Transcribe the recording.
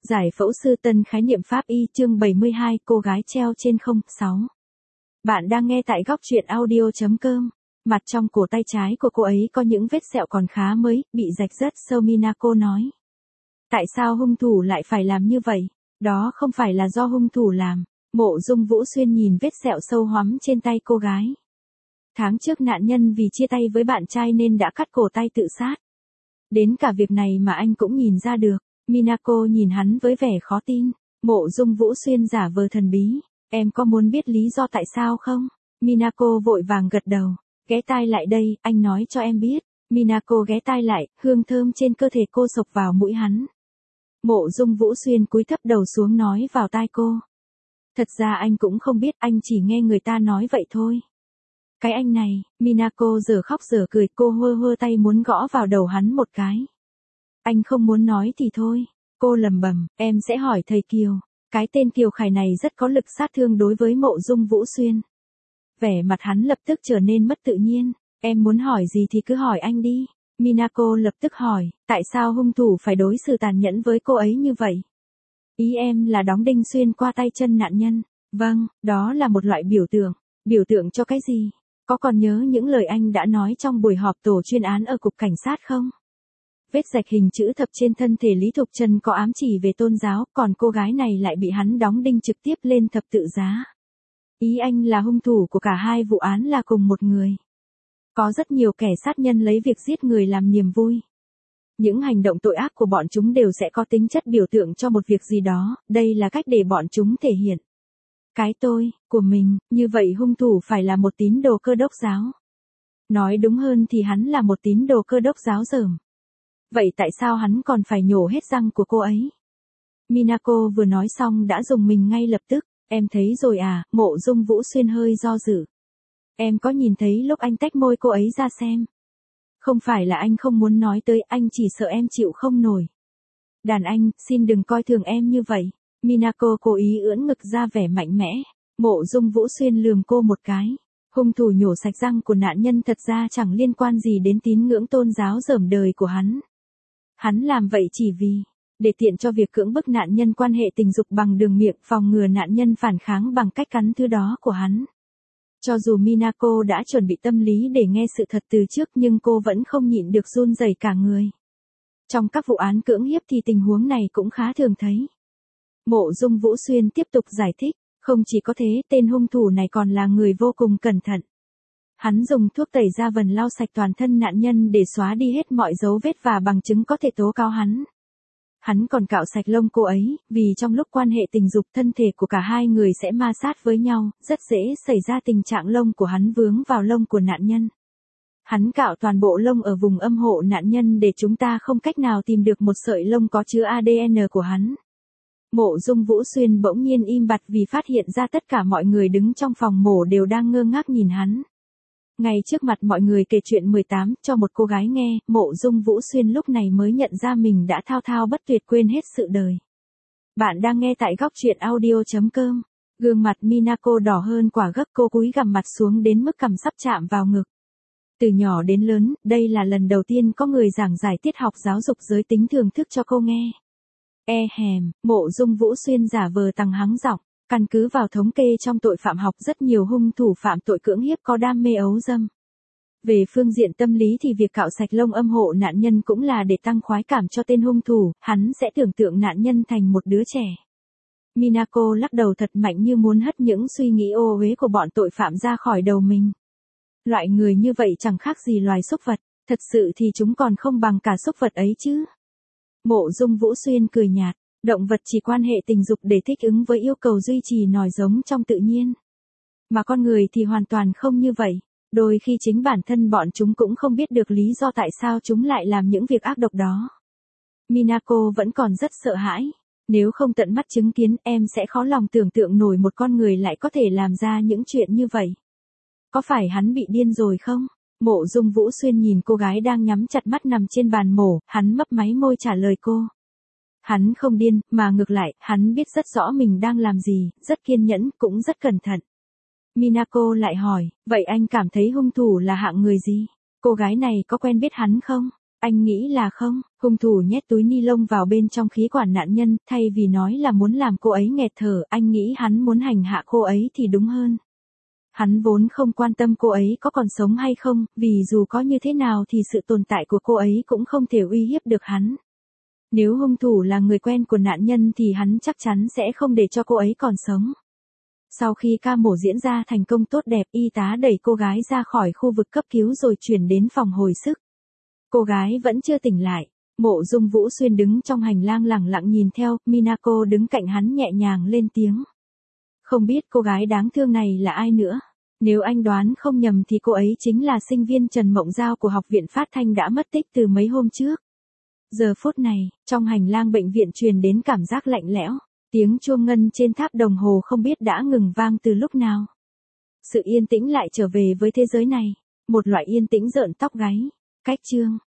Giải phẫu sư tân khái niệm pháp y chương 72 cô gái treo trên không, 6. Bạn đang nghe tại góc truyện audio.com. Mặt trong cổ tay trái của cô ấy có những vết sẹo còn khá mới, bị rạch rất sâu. Minako nói. Tại sao hung thủ lại phải làm như vậy? Đó không phải là do hung thủ làm. Mộ Dung Vũ Xuyên nhìn vết sẹo sâu hoắm trên tay cô gái. Tháng trước nạn nhân vì chia tay với bạn trai nên đã cắt cổ tay tự sát. Đến cả việc này mà anh cũng nhìn ra được. Minako nhìn hắn với vẻ khó tin. Mộ Dung Vũ Xuyên giả vờ thần bí. Em có muốn biết lý do tại sao không? Minako vội vàng gật đầu. Ghé tai lại đây, anh nói cho em biết. Minako ghé tai lại, hương thơm trên cơ thể cô xộc vào mũi hắn. Mộ Dung Vũ Xuyên cúi thấp đầu xuống nói vào tai cô. Thật ra anh cũng không biết, anh chỉ nghe người ta nói vậy thôi. Cái anh này, Minako giờ khóc giờ cười, cô hơ tay muốn gõ vào đầu hắn một cái. Anh không muốn nói thì thôi. Cô lầm bầm, em sẽ hỏi thầy Kiều. Cái tên Kiều Khải này rất có lực sát thương đối với Mộ Dung Vũ Xuyên. Vẻ mặt hắn lập tức trở nên mất tự nhiên. Em muốn hỏi gì thì cứ hỏi anh đi. Minako lập tức hỏi, tại sao hung thủ phải đối xử tàn nhẫn với cô ấy như vậy? Ý em là đóng đinh xuyên qua tay chân nạn nhân. Vâng, đó là một loại biểu tượng. Biểu tượng cho cái gì? Có còn nhớ những lời anh đã nói trong buổi họp tổ chuyên án ở cục cảnh sát không? Vết rạch hình chữ thập trên thân thể Lý Thục Trân có ám chỉ về tôn giáo, còn cô gái này lại bị hắn đóng đinh trực tiếp lên thập tự giá. Ý anh là hung thủ của cả hai vụ án là cùng một người. Có rất nhiều kẻ sát nhân lấy việc giết người làm niềm vui. Những hành động tội ác của bọn chúng đều sẽ có tính chất biểu tượng cho một việc gì đó, đây là cách để bọn chúng thể hiện cái tôi của mình. Như vậy hung thủ phải là một tín đồ Cơ đốc giáo. Nói đúng hơn thì hắn là một tín đồ Cơ đốc giáo dởm. Vậy tại sao hắn còn phải nhổ hết răng của cô ấy? Minako vừa nói xong đã dùng mình ngay lập tức. Em thấy rồi à? Mộ Dung Vũ Xuyên hơi do dự. Em có nhìn thấy lúc anh tách môi cô ấy ra xem? Không phải là anh không muốn nói tới, anh chỉ sợ em chịu không nổi. Đàn anh, xin đừng coi thường em như vậy. Minako cố ý ưỡn ngực ra vẻ mạnh mẽ. Mộ Dung Vũ Xuyên lườm cô một cái. Hung thủ nhổ sạch răng của nạn nhân thật ra chẳng liên quan gì đến tín ngưỡng tôn giáo dởm đời của hắn. Hắn làm vậy chỉ vì để tiện cho việc cưỡng bức nạn nhân quan hệ tình dục bằng đường miệng, phòng ngừa nạn nhân phản kháng bằng cách cắn thứ đó của hắn. Cho dù Minako đã chuẩn bị tâm lý để nghe sự thật từ trước nhưng cô vẫn không nhịn được run rẩy cả người. Trong các vụ án cưỡng hiếp thì tình huống này cũng khá thường thấy. Mộ Dung Vũ Xuyên tiếp tục giải thích, không chỉ có thế, tên hung thủ này còn là người vô cùng cẩn thận. Hắn dùng thuốc tẩy da vần lau sạch toàn thân nạn nhân để xóa đi hết mọi dấu vết và bằng chứng có thể tố cáo hắn. Hắn còn cạo sạch lông cô ấy, vì trong lúc quan hệ tình dục thân thể của cả hai người sẽ ma sát với nhau, rất dễ xảy ra tình trạng lông của hắn vướng vào lông của nạn nhân. Hắn cạo toàn bộ lông ở vùng âm hộ nạn nhân để chúng ta không cách nào tìm được một sợi lông có chứa ADN của hắn. Mộ Dung Vũ Xuyên bỗng nhiên im bặt vì phát hiện ra tất cả mọi người đứng trong phòng mổ đều đang ngơ ngác nhìn hắn. Ngay trước mặt mọi người kể chuyện 18 cho một cô gái nghe, Mộ Dung Vũ Xuyên lúc này mới nhận ra mình đã thao thao bất tuyệt quên hết sự đời. Bạn đang nghe tại góc truyện audio.com. Gương mặt Minako đỏ hơn quả gấc, cô cúi gằm mặt xuống đến mức cằm sắp chạm vào ngực. Từ nhỏ đến lớn, đây là lần đầu tiên có người giảng giải tiết học giáo dục giới tính thưởng thức cho cô nghe. Mộ Dung Vũ Xuyên giả vờ tăng hắng giọng. Căn cứ vào thống kê trong tội phạm học, rất nhiều hung thủ phạm tội cưỡng hiếp có đam mê ấu dâm. Về phương diện tâm lý thì việc cạo sạch lông âm hộ nạn nhân cũng là để tăng khoái cảm cho tên hung thủ, hắn sẽ tưởng tượng nạn nhân thành một đứa trẻ. Minako lắc đầu thật mạnh như muốn hất những suy nghĩ ô uế của bọn tội phạm ra khỏi đầu mình. Loại người như vậy chẳng khác gì loài súc vật, thật sự thì chúng còn không bằng cả súc vật ấy chứ. Mộ Dung Vũ Xuyên cười nhạt. Động vật chỉ quan hệ tình dục để thích ứng với yêu cầu duy trì nòi giống trong tự nhiên. Mà con người thì hoàn toàn không như vậy. Đôi khi chính bản thân bọn chúng cũng không biết được lý do tại sao chúng lại làm những việc ác độc đó. Minako vẫn còn rất sợ hãi. Nếu không tận mắt chứng kiến, em sẽ khó lòng tưởng tượng nổi một con người lại có thể làm ra những chuyện như vậy. Có phải hắn bị điên rồi không? Mộ Dung Vũ Xuyên nhìn cô gái đang nhắm chặt mắt nằm trên bàn mổ, hắn mấp máy môi trả lời cô. Hắn không điên, mà ngược lại, hắn biết rất rõ mình đang làm gì, rất kiên nhẫn, cũng rất cẩn thận. Minako lại hỏi, vậy anh cảm thấy hung thủ là hạng người gì? Cô gái này có quen biết hắn không? Anh nghĩ là không, hung thủ nhét túi ni lông vào bên trong khí quản nạn nhân, thay vì nói là muốn làm cô ấy nghẹt thở, anh nghĩ hắn muốn hành hạ cô ấy thì đúng hơn. Hắn vốn không quan tâm cô ấy có còn sống hay không, vì dù có như thế nào thì sự tồn tại của cô ấy cũng không thể uy hiếp được hắn. Nếu hung thủ là người quen của nạn nhân thì hắn chắc chắn sẽ không để cho cô ấy còn sống. Sau khi ca mổ diễn ra thành công tốt đẹp, y tá đẩy cô gái ra khỏi khu vực cấp cứu rồi chuyển đến phòng hồi sức. Cô gái vẫn chưa tỉnh lại. Mộ Dung Vũ Xuyên đứng trong hành lang lẳng lặng nhìn theo, Minako đứng cạnh hắn nhẹ nhàng lên tiếng. Không biết cô gái đáng thương này là ai nữa. Nếu anh đoán không nhầm thì cô ấy chính là sinh viên Trần Mộng Giao của Học viện Phát thanh đã mất tích từ mấy hôm trước. Giờ phút này, trong hành lang bệnh viện truyền đến cảm giác lạnh lẽo. Tiếng chuông ngân trên tháp đồng hồ không biết đã ngừng vang từ lúc nào. Sự yên tĩnh lại trở về với thế giới này. Một loại yên tĩnh rợn tóc gáy. Cách chương